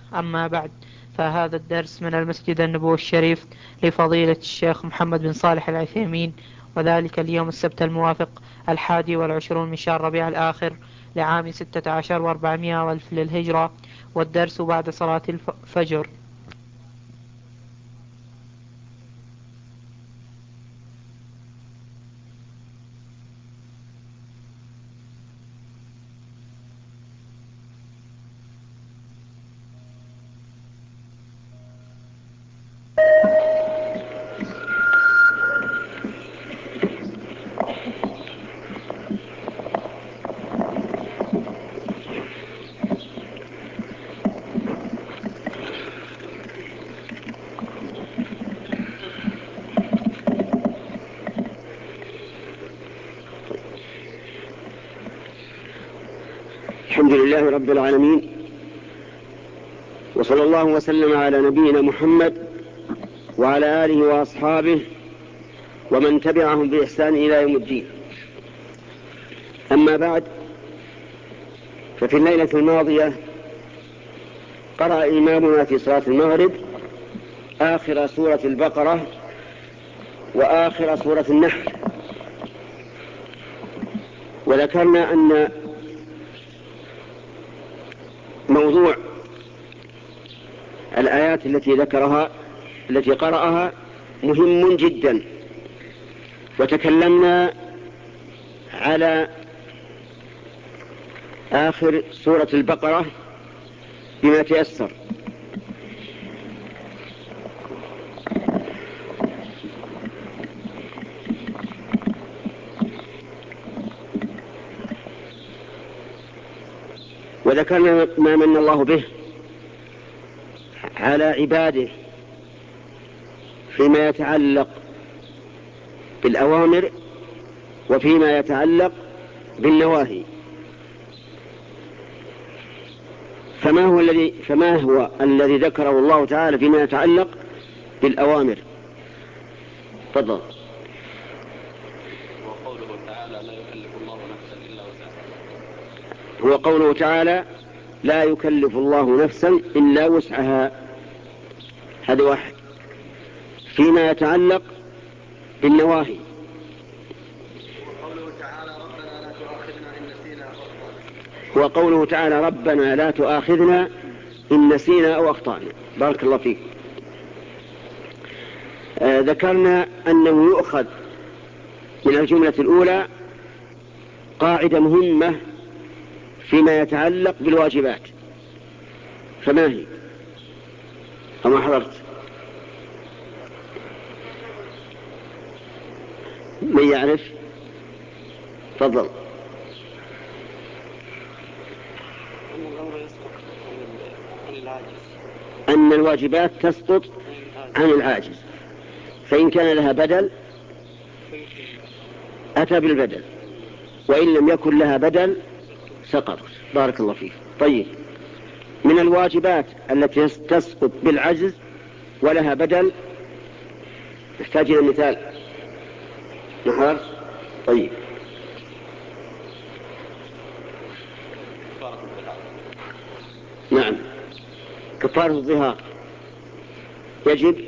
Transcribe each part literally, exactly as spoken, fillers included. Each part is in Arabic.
أما بعد، فهذا الدرس من المسجد النبوي الشريف لفضيلة الشيخ محمد بن صالح العثيمين، وذلك اليوم السبت الموافق الحادي والعشرون من شهر ربيع الآخر لعام ستة عشر وأربعمائة والف للهجرة، والدرس بعد صلاة الفجر. الحمد لله رب العالمين، وصلى الله وسلم على نبينا محمد وعلى آله وأصحابه ومن تبعهم بإحسان إلى يوم الدين. أما بعد، ففي الليلة الماضية قرأ إمامنا في صلاة المغرب آخر سورة البقرة وآخر سورة النحل، وذكرنا أن موضوع الآيات التي ذكرها التي قرأها مهم جدا، وتكلمنا على آخر سورة البقرة بما تيسر. وذكرنا ما من الله به على عباده فيما يتعلق بالأوامر وفيما يتعلق بالنواهي. فما هو الذي فما هو الذي ذكره الله تعالى فيما يتعلق بالأوامر؟ تفضل. وقوله تعالى لا يكلف الله نفسا إلا وسعها. هو قوله تعالى لا يكلف الله نفسا إلا وسعها، هذا واحد. فيما يتعلق بالنواهي وقوله تعالى ربنا لا تؤاخذنا إن نسينا أو أخطأنا. وقوله تعالى ربنا لا تؤاخذنا إن نسينا أو أخطأنا. بارك الله فيك. آه ذكرنا أنه يؤخذ من الجملة الأولى قاعدة مهمة فيما يتعلق بالواجبات. فما هي؟ أما حضرت من يعرف؟ تفضل. أن الواجبات تسقط عن العاجز، فإن كان لها بدل أتى بالبدل، وإن لم يكن لها بدل سقطت. بارك الله فيك. طيب، من الواجبات التي تسقط بالعجز ولها بدل نحتاج إلى مثال. نحر. طيب، نعم، كفارة الظهار يجب،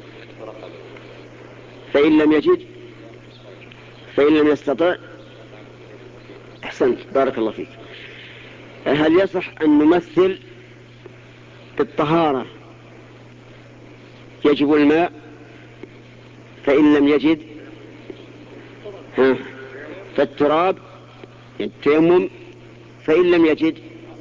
فإن لم يجد فإن لم يستطع. أحسنت، بارك الله فيك. هل يصح أن نمثل بالطهارة يجب الماء فإن لم يجد ها فالتراب التيمم، فإن لم يجد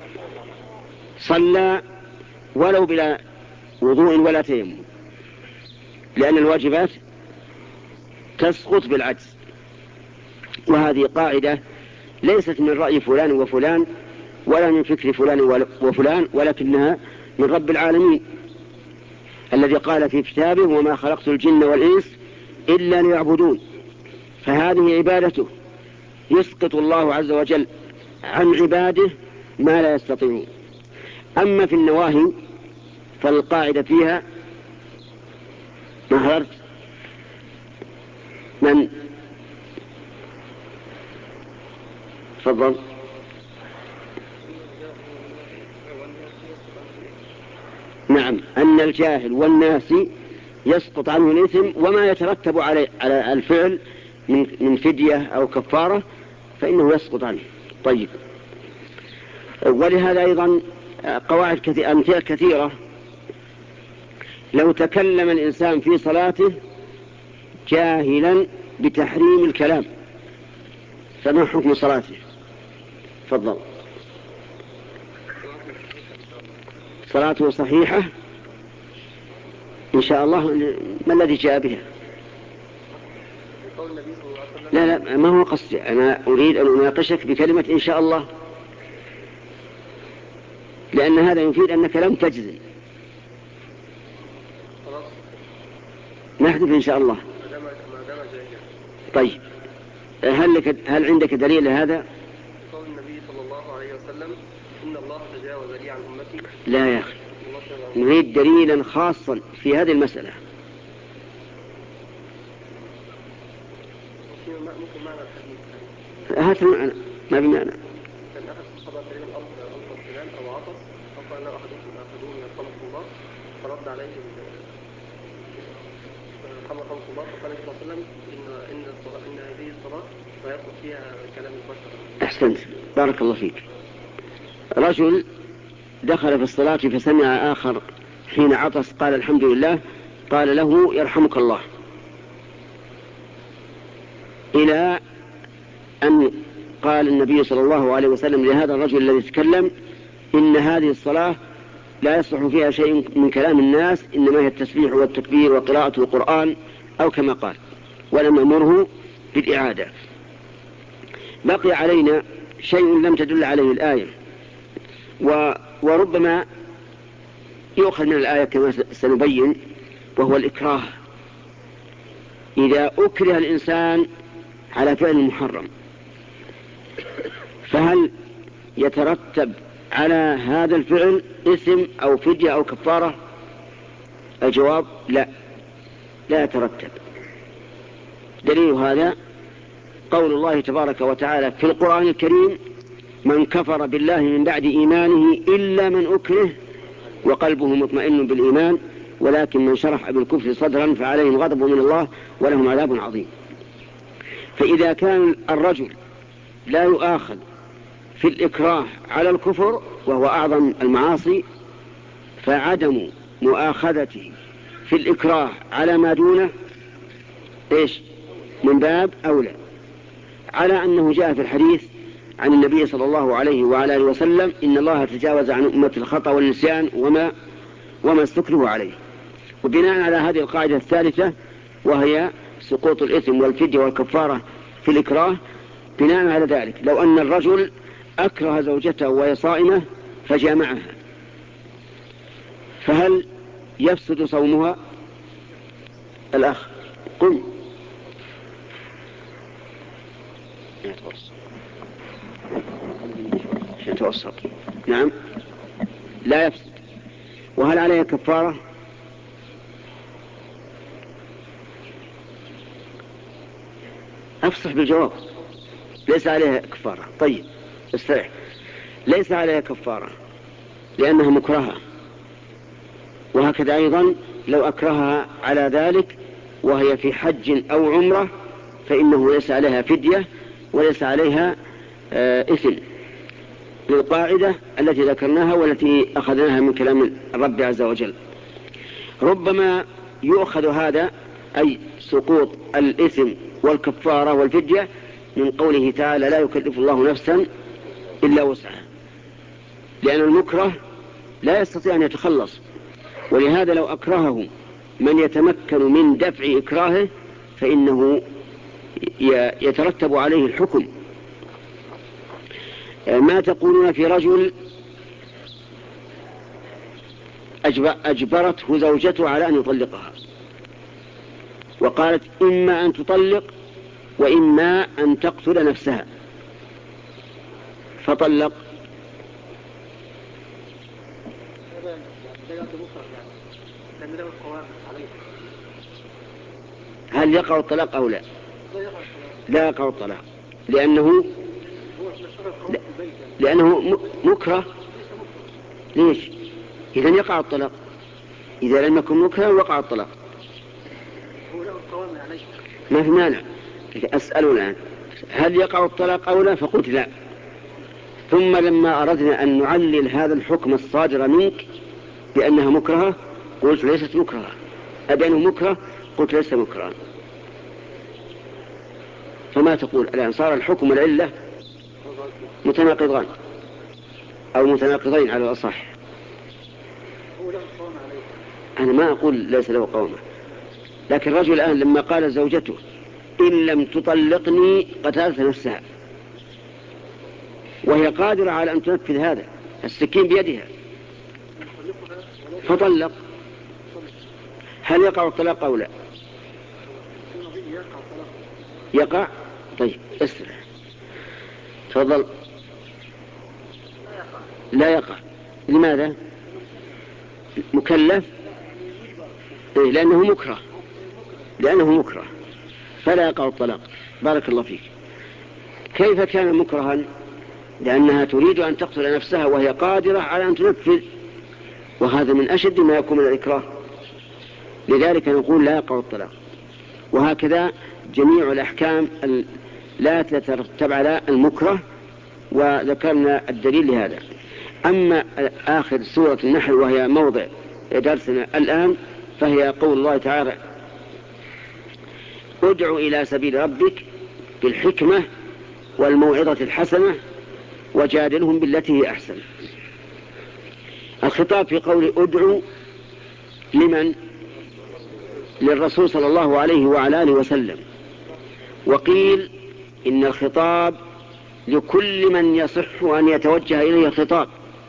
صلى ولو بلا وضوء ولا تيمم، لأن الواجبات تسقط بالعجز. وهذه قاعدة ليست من رأي فلان وفلان ولا من فكر فلان وفلان، ولكنها من رب العالمين الذي قال في كتابه وما خلقت الجن والإنس إلا ليعبدون. فهذه عبادته، يسقط الله عز وجل عن عباده ما لا يستطيعون. أما في النواهي فالقاعدة فيها مهرت من تفضل. نعم أن الجاهل والناس يسقط عنه الإثم وما يترتب على على الفعل من من فدية أو كفارة فإنه يسقط عنه. طيب، ولهذا أيضا قواعد كثيرة أمثلة كثيرة. لو تكلم الإنسان في صلاته جاهلا بتحريم الكلام فما حكم صلاته؟ تفضل. صلاته صحيحة إن شاء الله. ما الذي جاء بها؟ لا لا ما هو قصدي، أنا أريد أن أناقشك بكلمة إن شاء الله، لأن هذا يفيد أنك لم تجزم. نحذف إن شاء الله. طيب، هل لك هل عندك دليل لهذا؟ قول النبي صلى الله عليه وسلم إن الله تجاوز لي عن أمتي. لا يا أخي، نريد دليلا خاصا في هذه المسألة. ممكن معنى الحديث هات المعنى، ما بمعنى. كان أحد الصحابة تقريبا ألقى السلام أو عطس فقال له أحدكم أخذوه من خلق الله فرد عليه محمد خلق الله فقال صلى الله عليه وسلم إن إن الصلاة إن هذه الصلاة لا يدخل فيها كلام البشر. أحسنت، بارك الله فيك. رجل دخل في الصلاة فسمع آخر حين عطس قال الحمد لله، قال له يرحمك الله، إلى أن قال النبي صلى الله عليه وسلم لهذا الرجل الذي تكلم إن هذه الصلاة لا يصلح فيها شيء من كلام الناس، إنما هي التسبيح والتكبير وقراءة القرآن أو كما قال، ولم أمره بالإعادة. بقي علينا شيء لم تدل عليه الآية، و وربما يؤخذ من الآية كما سنبين، وهو الإكراه. إذا أكره الإنسان على فعل محرم فهل يترتب على هذا الفعل إثم أو فدية أو كفارة؟ الجواب لا، لا يترتب. دليل هذا قول الله تبارك وتعالى في القرآن الكريم: من كفر بالله من بعد إيمانه إلا من أكره وقلبه مطمئن بالإيمان ولكن من شرح بالكفر صدرا فعليهم غضب من الله ولهم عذاب عظيم. فإذا كان الرجل لا يؤاخذ في الإكراه على الكفر وهو أعظم المعاصي، فعدم مؤاخذته في الإكراه على ما دونه إيش؟ من باب أولى، على أنه جاء في الحديث عن النبي صلى الله عليه وعلى آله وسلم: إن الله تجاوز عن أمة الخطأ والنسيان وما وما استكرهوا عليه. وبناء على هذه القاعدة الثالثة وهي سقوط الإثم والفدية والكفارة في الإكراه، بناء على ذلك لو أن الرجل أكره زوجته وهي صائمة فجامعها، فهل يفسد صومها؟ الأخ قم يتوسط. نعم، لا يفسد. وهل عليها كفارة؟ أفصح بالجواب. ليس عليها كفارة. طيب استريح. ليس عليها كفارة لأنها مكرهة، وهكذا أيضا لو أكرهها على ذلك وهي في حج أو عمرة فإنه ليس عليها فدية وليس عليها آه إثم، للقاعدة التي ذكرناها والتي أخذناها من كلام الرب عز وجل. ربما يؤخذ هذا أي سقوط الإثم والكفارة والفدية من قوله تعالى: لا يكلف الله نفسا إلا وسعها، لأن المكره لا يستطيع أن يتخلص، ولهذا لو أكرهه من يتمكن من دفع إكراهه فإنه يترتب عليه الحكم. ما تقولون في رجل أجبرته زوجته على أن يطلقها وقالت: إما أن تطلق وإما أن تقتل نفسها، فطلق؟ هل يقع الطلاق أو لا؟ لا يقع الطلاق، لأنه لأنه مكره. ليش؟ إذن يقع الطلاق. إذا لم يكن مكرها وقع الطلاق. ما في مانع. أسأل الآن هل يقع الطلاق أو لا؟ فقلت لا. ثم لما أردنا أن نعلل هذا الحكم الصادر منك بأنها مكرهة قلت ليست مكرهة، أبينه مكره قلت ليس مكرها. فما تقول الآن؟ صار الحكم والعلة متناقضان أو متناقضين على الأصح. أنا ما أقول ليس له قومة، لكن الرجل الآن لما قال زوجته إن لم تطلقني قتلت نفسها وهي قادرة على أن تنفذ هذا، السكين بيدها، فطلق، هل يقع الطلاق أو لا؟ يقع. طيب اسرع تفضل. لا يقع. لماذا؟ مكلف، إيه؟ لأنه مكره، لأنه مكره فلا يقع الطلاق. بارك الله فيك. كيف كان مكرها؟ لأنها تريد أن تقتل نفسها وهي قادرة على أن تنفذ، وهذا من أشد ما يكون من الإكراه، لذلك نقول لا يقع الطلاق. وهكذا جميع الأحكام لا تترتب على المكره، وذكرنا الدليل لهذا. أما آخر سورة النحل وهي موضع درسنا الآن فهي قول الله تعالى ادع إلى سبيل ربك بالحكمة والموعظة الحسنة وجادلهم بالتي هي أحسن. الخطاب في قول ادعو لمن؟ للرسول صلى الله عليه وعلى آله وسلم. وقيل إن الخطاب لكل من يصح أن يتوجه إليه الخطاب،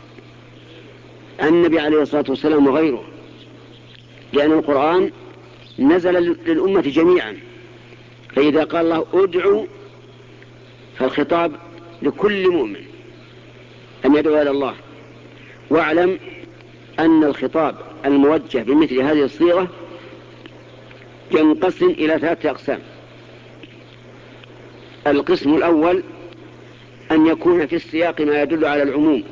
النبي عليه الصلاة والسلام وغيره، لأن القرآن نزل للأمة جميعا، فإذا قال الله ادعو فالخطاب لكل مؤمن أن يدعو إلى الله. واعلم أن الخطاب الموجه بمثل هذه الصيغة ينقسم إلى ثلاثة أقسام. القسم الأول أن يكون في السياق ما يدل على العموم،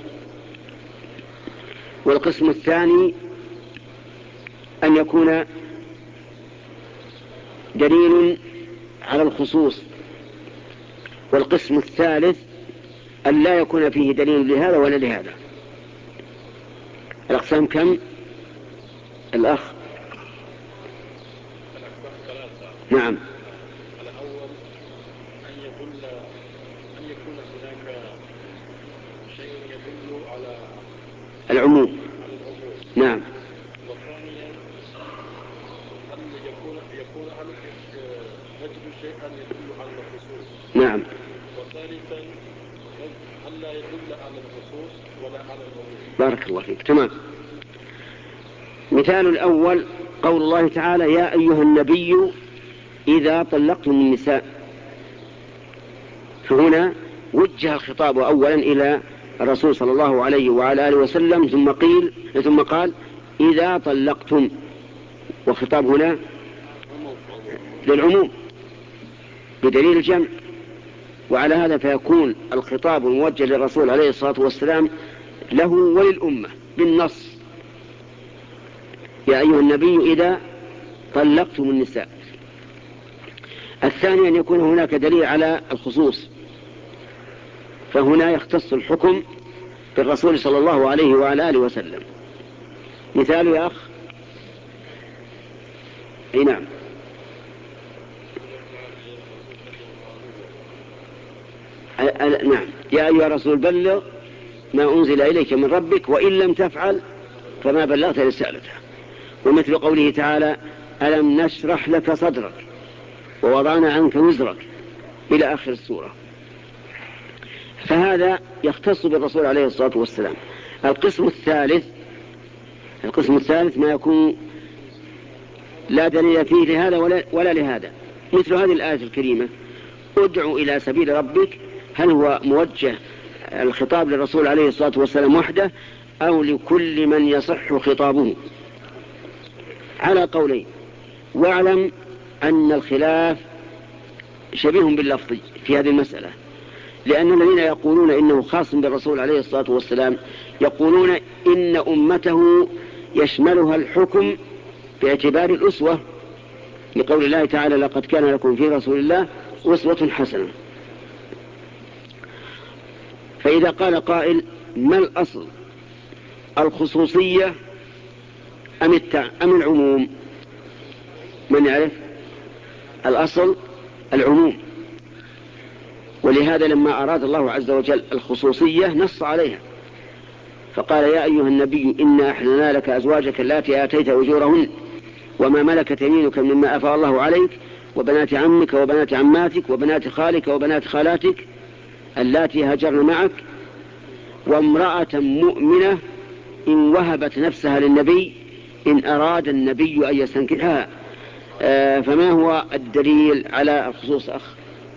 والقسم الثاني أن يكون دليل على الخصوص، والقسم الثالث أن لا يكون فيه دليل لهذا ولا لهذا. الأقسام كم؟ الأخ نعم. الأول أن يدل أن يكون هناك شيء يدل على العموم. نعم. وثانيا أن يكون يكون أن نجد شيئا يدل على الخصوص. نعم. وثالثا أن لا يدل على الخصوص ولا على العموم. بارك الله فيك. تمام. مثال الأول قول الله تعالى يا أيها النبي إذا طلقتم النساء، فهنا وجه الخطاب أولا إلى الرسول صلى الله عليه وعلى آله وسلم، ثم قيل ثم قال إذا طلقتم، والخطاب هنا للعموم بدليل الجمع. وعلى هذا فيكون الخطاب الموجه للرسول عليه الصلاة والسلام له وللأمة بالنص يا أيها النبي إذا طلقتم النساء. الثاني أن يكون هناك دليل على الخصوص، فهنا يختص الحكم بالرسول صلى الله عليه وعلى آله وسلم. مثال يا أخ. أي نعم. نعم يا أيها الرسول بلغ ما أنزل إليك من ربك وإن لم تفعل فما بلغت رسالته. ومثل قوله تعالى ألم نشرح لك صدرك ووضعنا عنك وزرك إلى آخر السورة. فهذا يختص بالرسول عليه الصلاة والسلام. القسم الثالث القسم الثالث ما يكون لا دليل فيه لهذا ولا, ولا لهذا، مثل هذه الآية الكريمة ادعو إلى سبيل ربك، هل هو موجه الخطاب للرسول عليه الصلاة والسلام وحده أو لكل من يصح خطابه؟ على قولين. واعلم أن الخلاف شبيه باللفظ في هذه المسألة، لأن الذين يقولون إنه خاص بالرسول عليه الصلاة والسلام يقولون إن أمته يشملها الحكم باعتبار الأسوة، لقول الله تعالى لقد كان لكم في رسول الله أسوة حسنة. فإذا قال قائل ما الأصل، الخصوصية أم, التع... أم العموم؟ من يعرف؟ الأصل العموم، ولهذا لما أراد الله عز وجل الخصوصية نص عليها فقال يا أيها النبي إنا أحللنا لك أزواجك اللاتي آتيت أجورهن وما ملكت يمينك مما أفاء الله عليك وبنات عمك وبنات عماتك وبنات خالك وبنات خالاتك اللاتي هاجرن معك وامرأة مؤمنة إن وهبت نفسها للنبي إن أراد النبي أن يستنكحها. آه فما هو الدليل على الخصوص أخ؟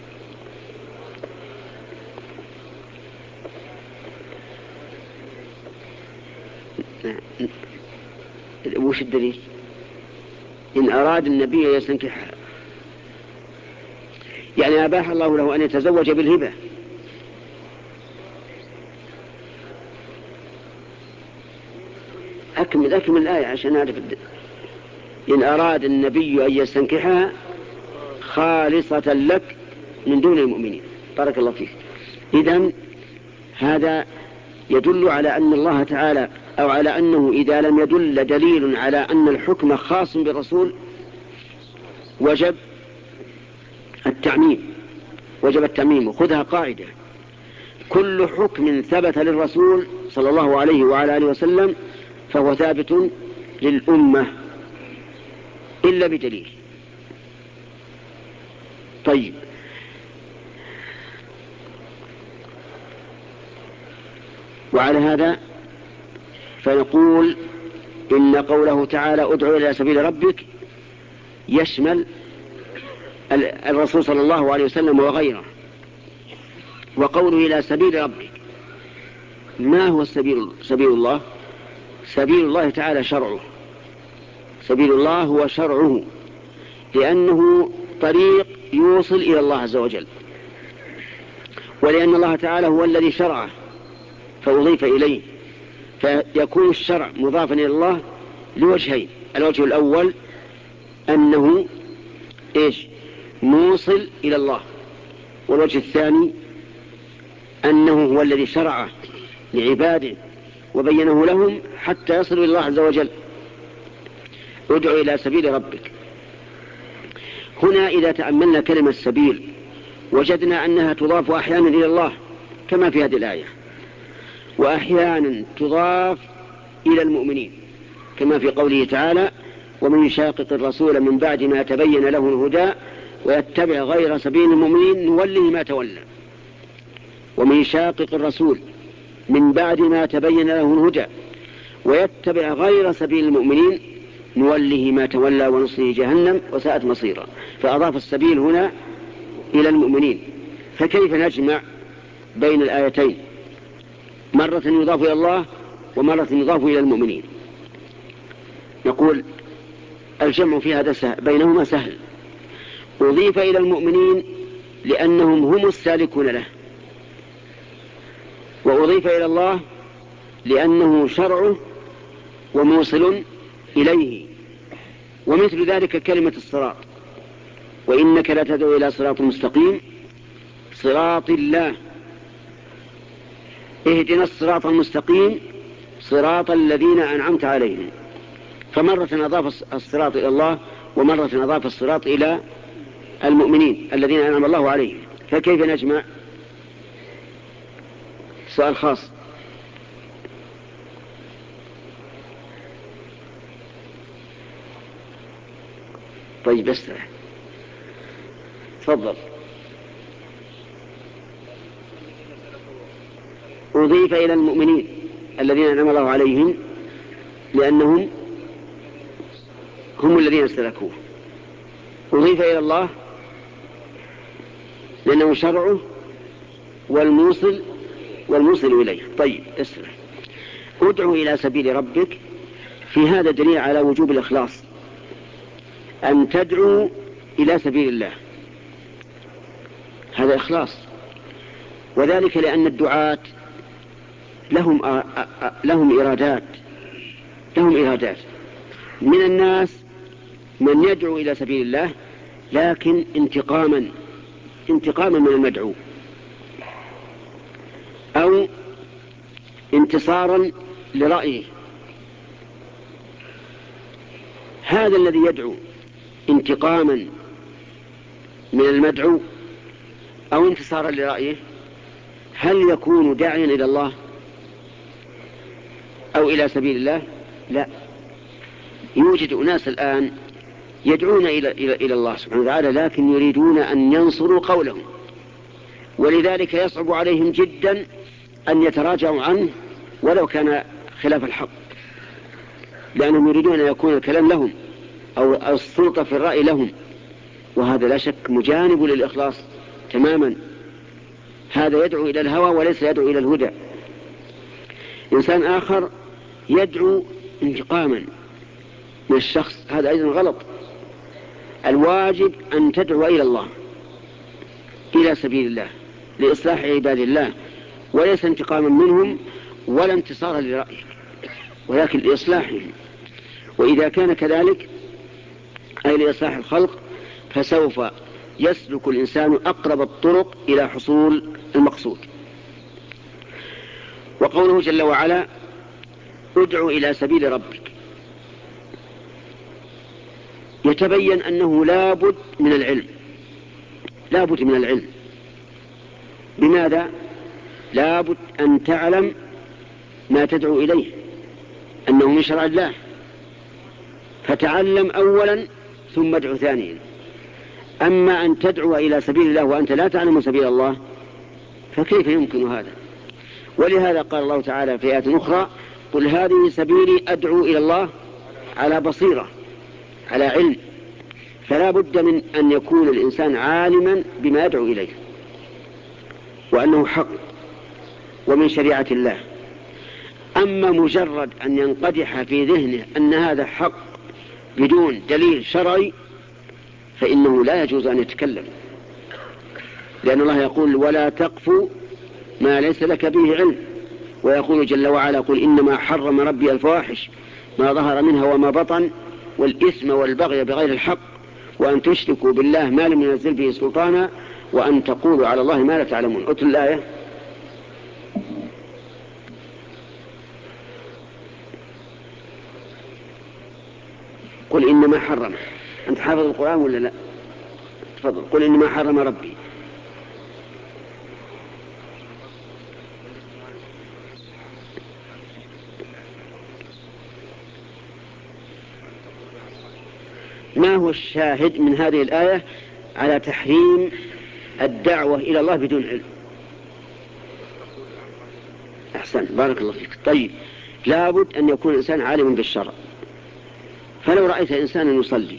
وش الدليل؟ إن أراد النبي أن يستنكحها يعني أباح الله له أن يتزوج بالهبة. أكمل أكمل الآية عشان أعرف الدليل. إن أراد النبي أن يستنكحها خالصة لك من دون المؤمنين. بارك الله فيك. إذن هذا يدل على أن الله تعالى أو على أنه إذا لم يدل دليل على أن الحكم خاص بالرسول وجب التعميم وجب التعميم. وخذها قاعدة: كل حكم ثبت للرسول صلى الله عليه وعلى آله وسلم فهو ثابت للأمة إلا بدليل. طيب، وعلى هذا فنقول إن قوله تعالى ادعو إلى سبيل ربك يشمل الرسول صلى الله عليه وسلم وغيره. وقوله إلى سبيل ربك، ما هو السبيل؟ سبيل الله سبيل الله تعالى شرعه. سبيل الله هو شرعه، لأنه طريق يوصل إلى الله عز وجل، ولأن الله تعالى هو الذي شرعه فأضيف إليه، فيكون الشرع مضافا إلى الله لوجهين: الوجه الأول أنه إيش؟ موصل إلى الله، والوجه الثاني أنه هو الذي شرعه لعباده وبينه لهم حتى يصلوا إلى الله عز وجل. ادعو إلى سبيل ربك. هنا إذا تأملنا كلمة السبيل وجدنا أنها تضاف أحيانا إلى الله كما في هذه الآية، وأحيانا تضاف إلى المؤمنين كما في قوله تعالى ومن يشاقق الرسول من بعد ما تبين له الهدى ويتبع غير سبيل المؤمنين نوله ما تولى. ومن يشاقق الرسول من بعد ما تبين له الهدى ويتبع غير سبيل المؤمنين نوله ما تولى ونصله جهنم وساءت مصيرا. فأضاف السبيل هنا إلى المؤمنين. فكيف نجمع بين الآيتين؟ مرة يضاف إلى الله ومرة يضاف إلى المؤمنين. نقول الجمع في هذا سهل، بينهما سهل. أضيف إلى المؤمنين لأنهم هم السالكون له، وأضيف إلى الله لأنه شرعه وموصل إليه. ومثل ذلك كلمة الصراط: وإنك لتدعو إلى صراط مستقيم صراط الله. اهدنا الصراط المستقيم صراط الذين أنعمت عليهم. فمرة أضاف الصراط إلى الله ومرة أضاف الصراط إلى المؤمنين الذين أنعم الله عليهم. فكيف نجمع؟ سؤال خاص. طيب استرح، تفضل. أضيف إلى المؤمنين الذين أنعم الله عليهم لأنهم هم الذين سلكوه. أضيف إلى الله لأنه شرعه والموصل والموصل إليه. طيب اسمع، ادعو إلى سبيل ربك، في هذا دليل على وجوب الإخلاص، أن تدعو إلى سبيل الله، هذا إخلاص. وذلك لأن الدعاة لهم لهم إرادات لهم إرادات. من الناس من يدعو إلى سبيل الله لكن انتقاما انتقاما من المدعو، أو انتصارا لرأيه. هذا الذي يدعو انتقاما من المدعو أو انتصارا لرأيه هل يكون داعيا إلى الله أو إلى سبيل الله؟ لا. يوجد أناس الآن يدعون إلى, إلى, إلى الله سبحانه وتعالى لكن يريدون أن ينصروا قولهم، ولذلك يصعب عليهم جدا أن يتراجعوا عنه ولو كان خلاف الحق، لأنهم يريدون أن يكون الكلام لهم أو السلطة في الرأي لهم، وهذا لا شك مجانب للإخلاص تماما. هذا يدعو إلى الهوى وليس يدعو إلى الهدى. إنسان آخر يدعو انتقاما من الشخص، هذا أيضا غلط. الواجب أن تدعو إلى الله إلى سبيل الله لإصلاح عباد الله، وليس انتقاما منهم ولا انتصارا لرأيك، ولكن لإصلاحهم. وإذا كان كذلك أي لإصلاح الخلق فسوف يسلك الإنسان أقرب الطرق إلى حصول المقصود. وقوله جل وعلا ادعو إلى سبيل ربك، يتبين أنه لابد من العلم، لابد من العلم. بماذا؟ لابد أن تعلم ما تدعو إليه أنه من شرع الله، فتعلم أولا ثم ادعو ثانيا. أما أن تدعو إلى سبيل الله وأنت لا تعلم سبيل الله فكيف يمكن هذا؟ ولهذا قال الله تعالى في آية أخرى قل هذه سبيلي أدعو إلى الله على بصيرة، على علم. فلا بد من أن يكون الإنسان عالما بما يدعو إليه وأنه حق ومن شريعة الله. أما مجرد أن ينقدح في ذهنه أن هذا حق بدون دليل شرعي فإنه لا يجوز أن يتكلم، لأن الله يقول ولا تقف ما ليس لك به علم، ويقول جل وعلا قل إنما حرم ربي الفواحش ما ظهر منها وما بطن والإثم والبغي بغير الحق وأن تشركوا بالله ما لم ينزل به سلطانا وأن تقولوا على الله ما لا تعلمون. أتل الآية. قل إنما حرم. أنت حافظ القرآن ولا لا؟ تفضل. قل إنما حرم ربي. ما هو الشاهد من هذه الآية على تحريم الدعوة إلى الله بدون علم؟ أحسن، بارك الله فيك. طيب، لابد أن يكون الإنسان عالما بالشرع. فلو رأيت إنسانا يصلي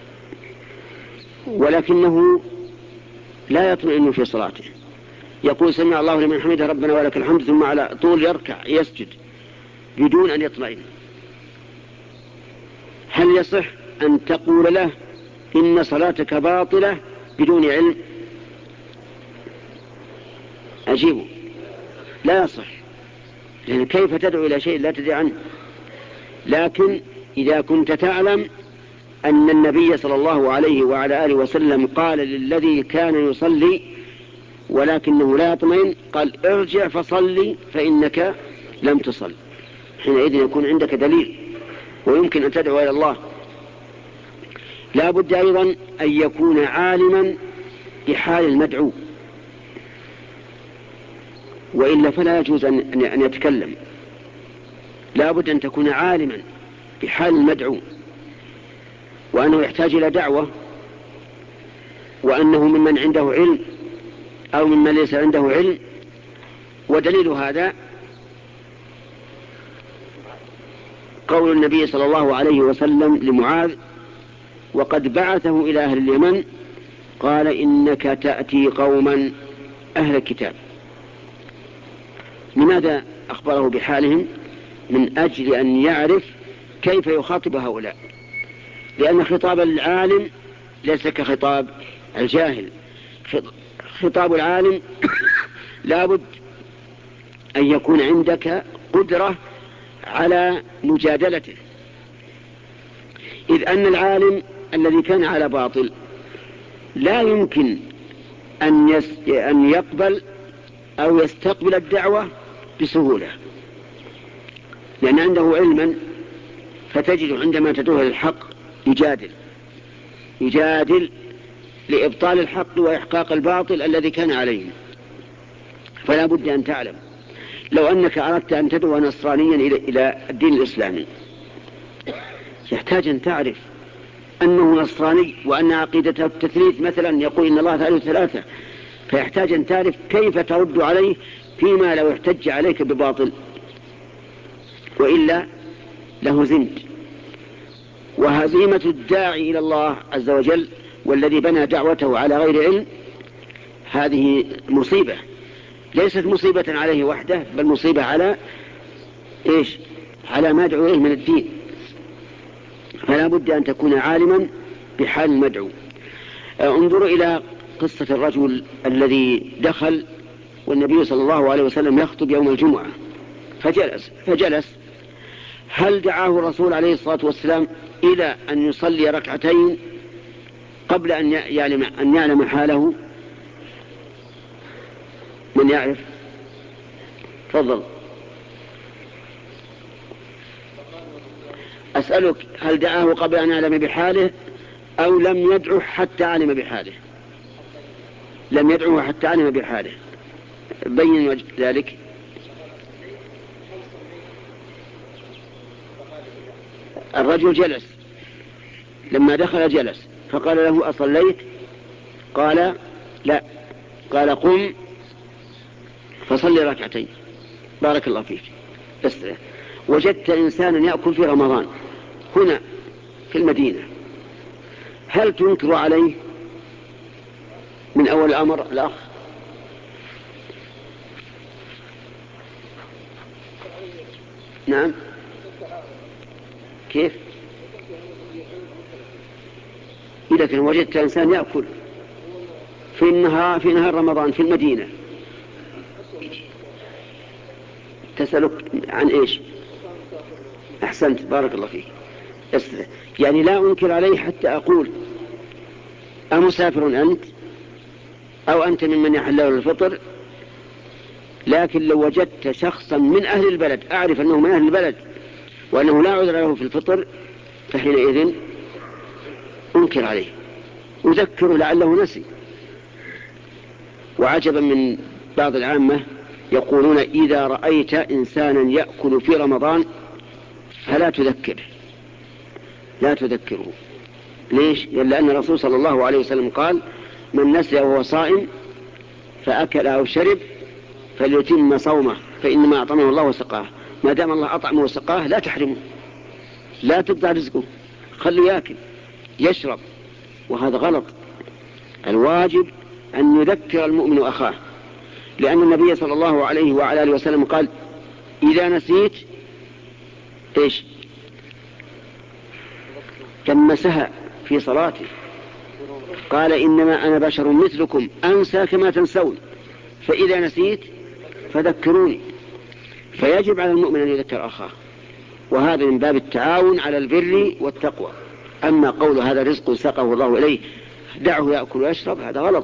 ولكنه لا يطمئن في صلاته، يقول سمع الله لمن حمده ربنا ولك الحمد، ثم على طول يركع يسجد بدون أن يطمئن، هل يصح أن تقول له إن صلاتك باطلة بدون علم؟ أجيبه لا يصح، لأن كيف تدعو إلى شيء لا تدري عنه؟ لكن إذا كنت تعلم أن النبي صلى الله عليه وعلى آله وسلم قال للذي كان يصلي ولكنه لا يطمئن قال ارجع فصلي فإنك لم تصل، حينئذ يكون عندك دليل ويمكن أن تدعو إلى الله. لا بد أيضا أن يكون عالما بحال المدعو، وإلا فلا يجوز أن يتكلم. لا بد أن تكون عالما بحال المدعو وأنه يحتاج إلى دعوة، وأنه ممن عنده علم أو ممن ليس عنده علم. ودليل هذا قول النبي صلى الله عليه وسلم لمعاذ وقد بعثه إلى أهل اليمن قال إنك تأتي قوما أهل الكتاب. لماذا أخبره بحالهم؟ من أجل أن يعرف كيف يخاطب هؤلاء، لأن خطاب العالم ليس كخطاب الجاهل. خطاب العالم لابد أن يكون عندك قدرة على مجادلته، إذ أن العالم الذي كان على باطل لا يمكن أن, يس... أن يقبل أو يستقبل الدعوة بسهولة، لأن عنده علما، فتجد عندما تدعوه للحق يجادل يجادل لإبطال الحق وإحقاق الباطل الذي كان عليه. فلا بد أن تعلم لو أنك أردت أن تدعو نصرانيا إلى الدين الإسلامي يحتاج أن تعرف أنه نصراني وأن عقيدته التثليث مثلا، يقول إن الله ثالث ثلاثة، فيحتاج أن تعرف كيف ترد عليه فيما لو احتج عليك بباطل، وإلا لهزمت. وهزيمة الداعي إلى الله عز وجل والذي بنى دعوته على غير علم هذه مصيبة، ليست مصيبة عليه وحده، بل مصيبة على إيش؟ على ما دعو إليه من الدين. فلا بد أن تكون عالما بحال المدعو. انظروا إلى قصة الرجل الذي دخل والنبي صلى الله عليه وسلم يخطب يوم الجمعة فجلس, فجلس هل دعاه الرسول عليه الصلاة والسلام إلى أن يصلي ركعتين قبل أن يعلم, أن يعلم حاله؟ من يعرف؟ تفضل. أسألك هل دعاه قبل أن يعلم بحاله أو لم يدعه حتى علم بحاله؟ لم يدعه حتى علم بحاله. بين وجه ذلك. الرجل جلس، لما دخل جلس فقال له أصليت؟ قال لا. قال قم فصلي ركعتين. بارك الله فيك. بس وجدت إنسانا يأكل في رمضان هنا في المدينة، هل تنكر عليه من أول الأمر الأخ؟ نعم. كيف؟ إذا كان وجدت إنسان يأكل في النهار في نهار رمضان في المدينة، تسألك عن إيش؟ أحسنت، بارك الله فيك. يعني لا أنكر عليه حتى أقول أمسافر أنت أو أنت ممن يحل له الفطر، لكن لو وجدت شخصا من أهل البلد أعرف أنه من أهل البلد وأنه لا عذر له في الفطر فحينئذ أنكر عليه، أذكره لعله نسي. وعجبا من بعض العامة يقولون إذا رأيت إنسانا يأكل في رمضان فلا تذكره، لا تذكره. ليش؟ لأن الرسول صلى الله عليه وسلم قال من نسي وهو صائم فأكل أو شرب فليتم صومه فإنما أطعمه الله وسقاه. ما دام الله أطعمه وسقاه لا تحرمه، لا تقطع رزقه، خليه يأكل يشرب. وهذا غلط. الواجب أن يذكر المؤمن أخاه، لأن النبي صلى الله عليه وعلى آله وسلم قال إذا نسيت إيش؟ تمسها في صلاته، قال إنما أنا بشر مثلكم أنسى كما تنسون فإذا نسيت فذكروني. فيجب على المؤمن أن يذكر أخاه، وهذا من باب التعاون على البر والتقوى. أما قول هذا رزق ساقه الله إليه دعه يأكل ويشرب هذا غلط.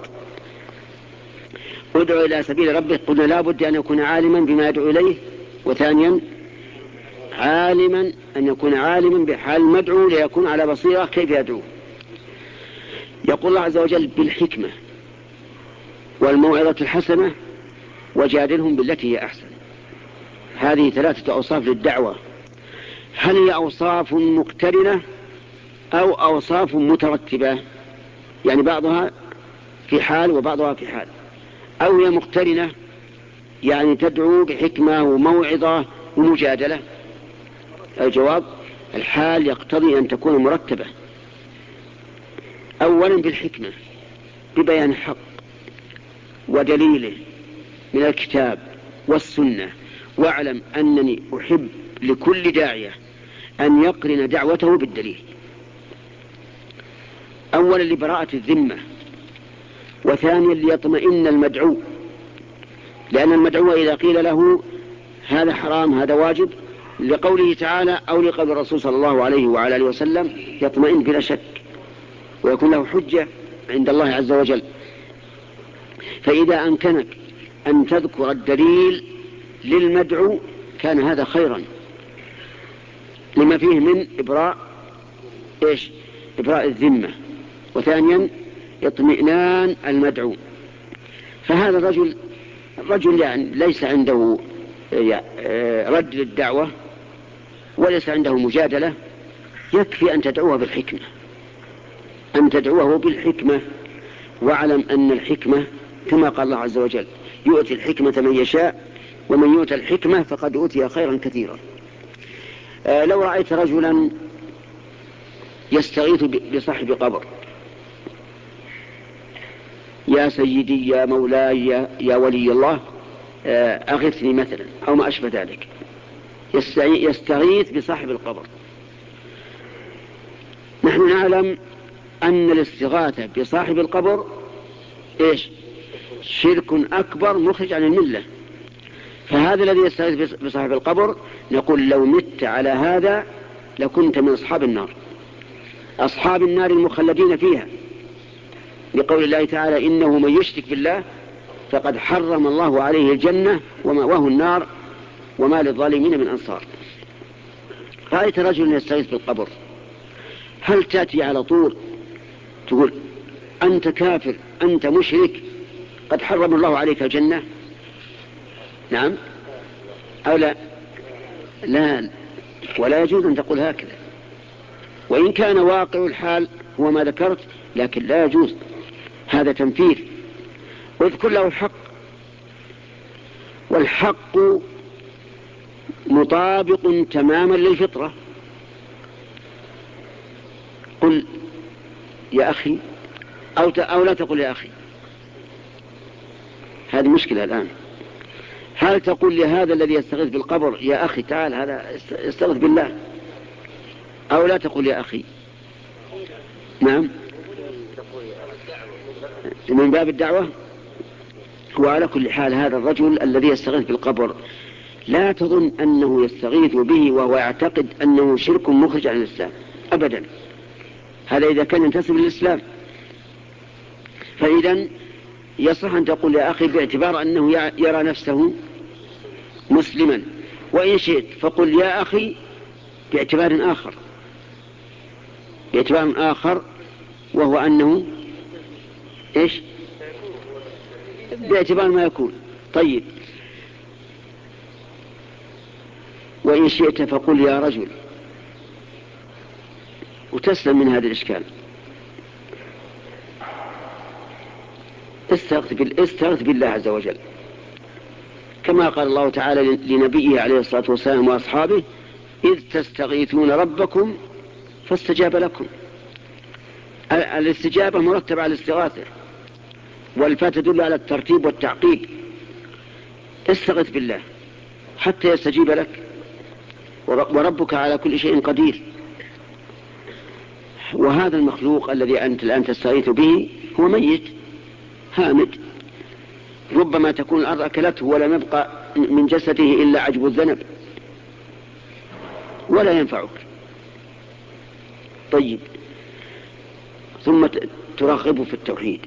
ادعو إلى سبيل ربك، قلنا لا بد أن يكون عالما بما يدعو إليه، وثانيا عالما أن يكون عالما بحال المدعو ليكون على بصيرة كيف يدعو. يقول الله عز وجل بالحكمة والموعظة الحسنة وجادلهم بالتي هي أحسن. هذه ثلاثة أوصاف للدعوة. هل هي أوصاف مقترنة أو أوصاف مترتبة؟ يعني بعضها في حال وبعضها في حال، أو هي مقترنة يعني تدعو بحكمة وموعظة ومجادلة؟ الجواب الحال يقتضي أن تكون مرتبة. أولا بالحكمة ببيان الحق ودليله من الكتاب والسنة. واعلم أنني أحب لكل داعية أن يقرن دعوته بالدليل، أولا لبراءة الذمة، وثانيا ليطمئن المدعو، لأن المدعو إذا قيل له هذا حرام هذا واجب لقوله تعالى أو لقول الرسول صلى الله عليه وعلى آله وسلم يطمئن بلا شك ويكون له حجة عند الله عز وجل. فإذا أمكنك أن تذكر الدليل للمدعو كان هذا خيرا لما فيه من إبراء إيش؟ إبراء الذمة، وثانيا اطمئنان المدعو. فهذا الرجل رجل يعني ليس عنده رد للدعوة وليس عنده مجادلة، يكفي أن تدعوه بالحكمة أن تدعوه بالحكمة واعلم أن الحكمة كما قال الله عز وجل يؤتي الحكمة من يشاء ومن يؤتى الحكمة فقد أوتي خيرا كثيرا. آه لو رأيت رجلا يستغيث بصاحب قبر، يا سيدي يا مولاي يا, يا ولي الله آه أغثني مثلا أو ما أشبه ذلك، يستغيث بصاحب القبر. نحن نعلم أن الاستغاثة بصاحب القبر إيش؟ شرك أكبر مخرج عن الملة. فهذا الذي يستغيث بصاحب القبر نقول لو مت على هذا لكنت من أصحاب النار، أصحاب النار المخلدين فيها، لقول الله تعالى إنه من يشرك بالله فقد حرم الله عليه الجنة ومأواه النار وما للظالمين من أنصار. رأيت رجل يستغيث بالقبر، هل تأتي على طول تقول أنت كافر أنت مشرك قد حرم الله عليك الجنة؟ نعم أو لا؟ لا، ولا يجوز أن تقول هكذا، وإن كان واقع الحال هو ما ذكرت، لكن لا يجوز، هذا تنفير. واذكر له الحق، والحق مطابق تماما للفطرة. قل يا أخي أو, أو لا تقول يا أخي، هذه مشكلة الآن. هل تقول لهذا الذي يستغيث بالقبر يا أخي تعال هذا يستغيث بالله، أو لا تقول يا أخي؟ نعم من باب الدعوة. وعلى كل حال هذا الرجل الذي يستغيث بالقبر لا تظن أنه يستغيث به وهو يعتقد أنه شرك مخرج عن الإسلام أبدا، هذا إذا كان ينتسب للإسلام. فإذا يصح أن تقول يا أخي باعتبار أنه يرى نفسه مسلما، وإن شئت فقل يا أخي باعتبار آخر باعتبار آخر وهو أنه إيش؟ باعتبار ما يكون. طيب وإن شئت فقل يا رجل وتسلم من هذا الإشكال. استغث بالله عز وجل كما قال الله تعالى لنبيه عليه الصلاة والسلام وأصحابه إذ تستغيثون ربكم فاستجاب لكم. الاستجابة مرتبة على الاستغاثة، والفاء تدل على الترتيب والتعقيب. استغث بالله حتى يستجيب لك، وربك على كل شيء قدير. وهذا المخلوق الذي أنت الآن تستغيث به هو ميت هامد، ربما تكون الأرض أكلته ولم يبقى من جسده إلا عجب الذنب ولا ينفعك. طيب ثم ترغب في التوحيد.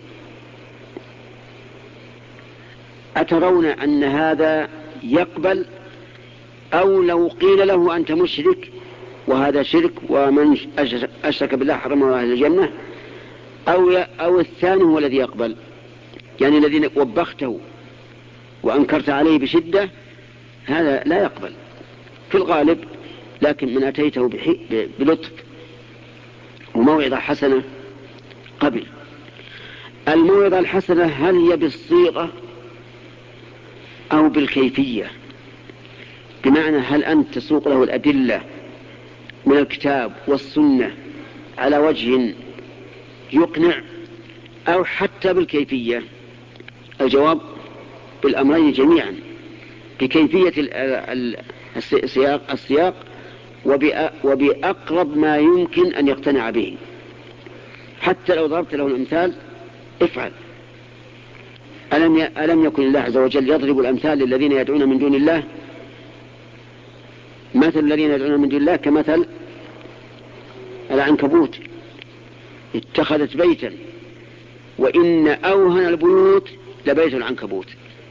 أترون أن هذا يقبل؟ أو لو قيل له أنت مشرك وهذا شرك ومن أشرك بالله حرم الله الجنة، أو, أو الثاني هو الذي يقبل، يعني الذي وبخته وأنكرت عليه بشدة هذا لا يقبل في الغالب. لكن من أتيته بلطف وموعظة حسنة قبل. الموعظة الحسنة هل هي بالصيغة أو بالكيفية؟ بمعنى هل أنت تسوق له الأدلة من الكتاب والسنة على وجه يقنع، أو حتى بالكيفية؟ الجواب بالأمرين جميعا، بكيفية السياق, السياق وبأقرب ما يمكن أن يقتنع به. حتى لو ضربت له الأمثال افعل. ألم, ألم يكن الله عز وجل يضرب الأمثال للذين يدعون من دون الله؟ مثل الذين يدعون من دون الله كمثل العنكبوت اتخذت بيتا وإن أوهن البيوت لبيت العنكبوت.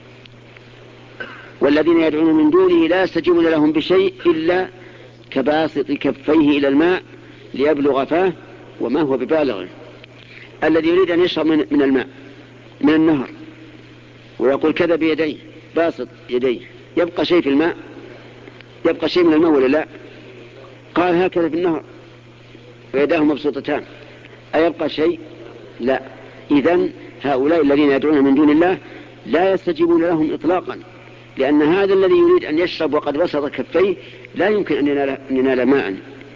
والذين يدعون من دونه لا يستجيبون لهم بشيء إلا كباسط كفيه إلى الماء ليبلغ فاه وما هو ببالغ. الذي يريد أن يشرب من, من الماء من النهر ويقول كذا بيديه باسط يديه، يبقى شيء في الماء؟ يبقى شيء من الماء ولا لا؟ قال هكذا في النهر ويداه مبسوطتان، أيبقى شيء؟ لا. إذن هؤلاء الذين يدعون من دون الله لا يستجيبون لهم إطلاقا، لأن هذا الذي يريد أن يشرب وقد بسط كفيه لا يمكن أن ينال, أن ينال ماء.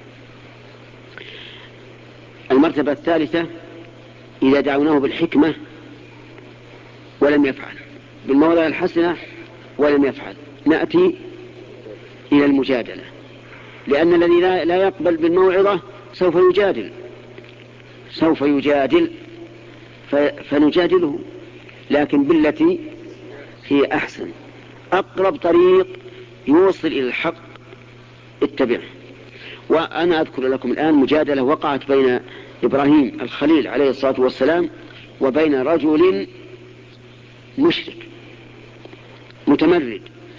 المرتبة الثالثة إذا دعوناه بالحكمة ولم يفعل، بالموضع الحسنة ولم يفعل، نأتي إلى المجادلة، لأن الذي لا يقبل بالموعظة سوف يجادل سوف يجادل فنجادله، لكن بالتي هي أحسن. أقرب طريق يوصل إلى الحق اتبعه. وأنا أذكر لكم الآن مجادلة وقعت بين إبراهيم الخليل عليه الصلاة والسلام وبين رجل مشرك متمرد.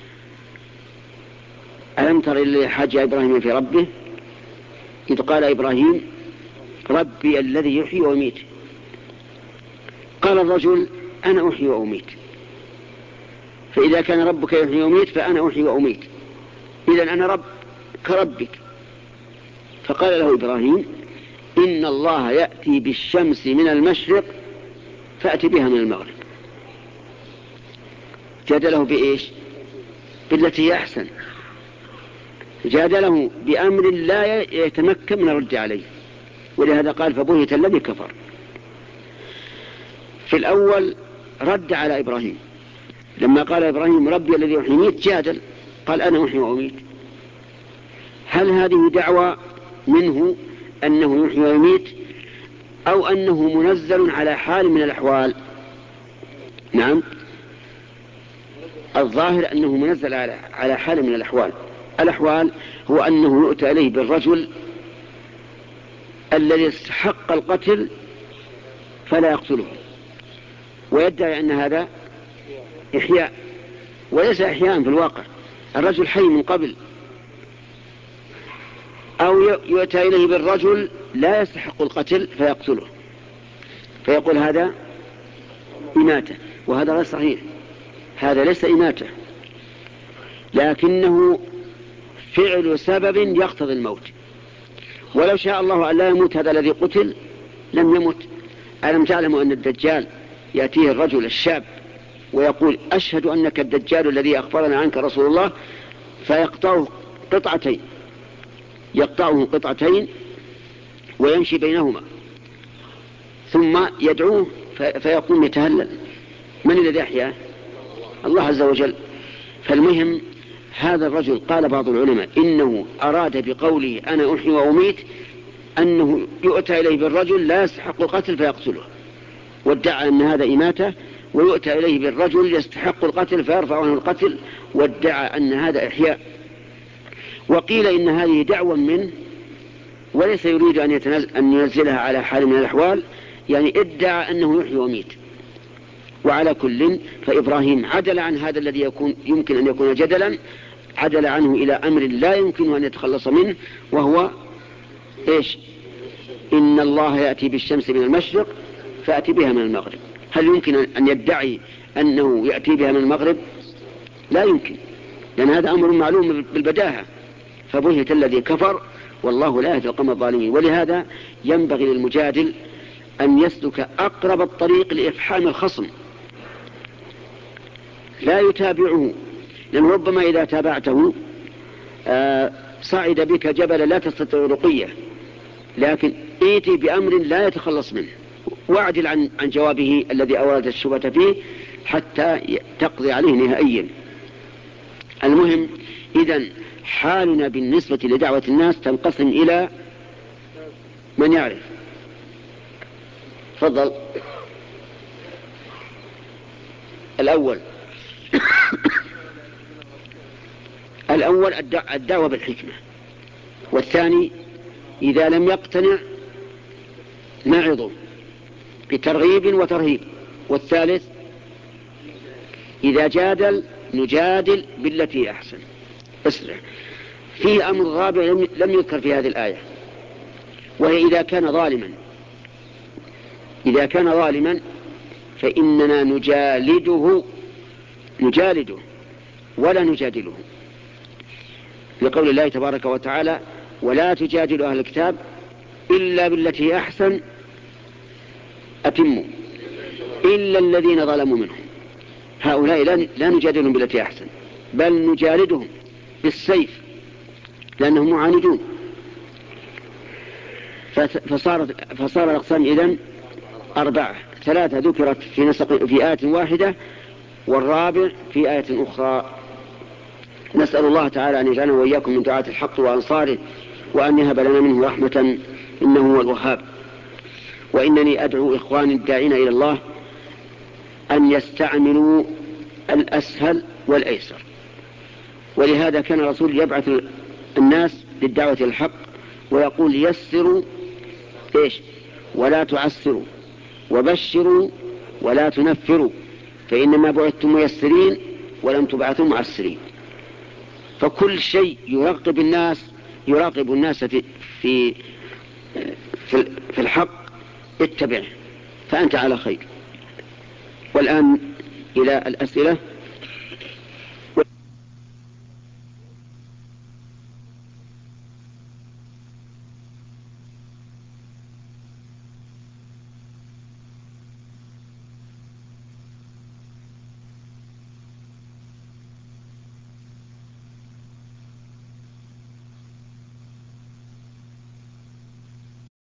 ألم تر إلى حاج إبراهيم في ربه إذ قال إبراهيم ربي الذي يحيي ويميت. قال الرجل أنا أحيي وأميت، فإذا كان ربك يحيي ويميت فأنا أحيي وأميت، إذن أنا رب كربك. فقال له إبراهيم إن الله يأتي بالشمس من المشرق فأتي بها من المغرب. جادله بإيش؟ بالتي هي أحسن، جادله بأمر لا يتمكن من الرد عليه، ولهذا قال فبهت الذي كفر. في الأول رد على إبراهيم لما قال إبراهيم ربي الذي يحيي ويميت، جادل قال أنا أحيي وأميت. هل هذه دعوة منه أنه يحيي ويميت أو أنه منزل على حال من الأحوال؟ نعم، الظاهر أنه منزل على حال من الأحوال. الأحوال هو أنه يؤتى إليه بالرجل الذي استحق القتل فلا يقتله، ويدعي أن هذا إحياء، وليس إحياء في الواقع، الرجل حي من قبل. أو يؤتى إليه بالرجل لا يستحق القتل فيقتله، فيقول هذا إماتة، وهذا غير صحيح، هذا ليس إماتة لكنه فعل سبب يقتضي الموت. ولو شاء الله أن لا يموت هذا الذي قتل لم يمت. ألم تعلموا أن الدجال يأتيه الرجل الشاب ويقول أشهد أنك الدجال الذي أخبرنا عنك رسول الله، فيقطعه قطعتين يقطعه قطعتين ويمشي بينهما ثم يدعوه فيقوم يتهلل. من الذي أحياه؟ الله عز وجل. فالمهم هذا الرجل قال بعض العلماء إنه أراد بقوله أنا أحيي وأميت أنه يؤتى إليه بالرجل لا يستحق القتل فيقتله، وادعى أن هذا إماتة، ويؤتى إليه بالرجل يستحق القتل فيرفع عنه القتل، وادعى أن هذا إحياء. وقيل إن هذه دعوة منه وليس يريد أن, أن ينزلها على حال من الأحوال، يعني ادعى أنه يحيي ويميت. وعلى كل فإبراهيم عدل عن هذا الذي يكون يمكن أن يكون جدلا، عدل عنه إلى أمر لا يمكن أن يتخلص منه، وهو إيش؟ إن الله يأتي بالشمس من المشرق فأتي بها من المغرب. هل يمكن أن يدعي أنه يأتي بها من المغرب؟ لا يمكن، لأن هذا أمر معلوم بالبداهة. فبهت الذي كفر والله لا يهدي القوم الظالمين. ولهذا ينبغي للمجادل أن يسلك أقرب الطريق لإفحام الخصم، لا يتابعه، لأن ربما إذا تابعته آه صعد بك جبل لا تستطيع رقيه، لكن ائتي بأمر لا يتخلص منه، واعدل عن, عن جوابه الذي أورد الشبهة فيه حتى تقضي عليه نهائيا. المهم إذن حالنا بالنسبة لدعوة الناس تنقسم إلى من يعرف. تفضل. الأول الأول الدعوة بالحكمة، والثاني إذا لم يقتنع نعظه بترغيب وترهيب، والثالث إذا جادل نجادل بالتي أحسن. اسرع. فيه أمر رابع لم يذكر في هذه الآية، وهي إذا كان ظالما إذا كان ظالما فإننا نجالده نجالده ولا نجادله، لقول الله تبارك وتعالى: ولا تجادلوا أهل الكتاب إلا بالتي أحسن أتموا إلا الذين ظلموا منهم. هؤلاء لا نجادلهم بالتي أحسن، بل نجالدهم بالسيف لأنهم معاندون. فصارت فصار الأقسام إذن أربعة، ثلاثة ذكرت في نسق في آية واحدة، والرابع في آية أخرى. نسأل الله تعالى أن يجعلنا وإياكم من دعاة الحق وأنصاره، وأن يهب لنا منه رحمة إنه هو الوهاب. وإنني أدعو إخواني الداعين إلى الله أن يستعملوا الأسهل والأيسر، ولهذا كان الرسول يبعث الناس للدعوة الحق ويقول: يسروا إيش ولا تعسروا، وبشروا ولا تنفروا، فإنما بعثتم ميسرين ولم تبعثوا معسرين. فكل شيء يراقب الناس يراقب الناس في في في الحق اتبعه، فأنت على خير. والآن إلى الأسئلة.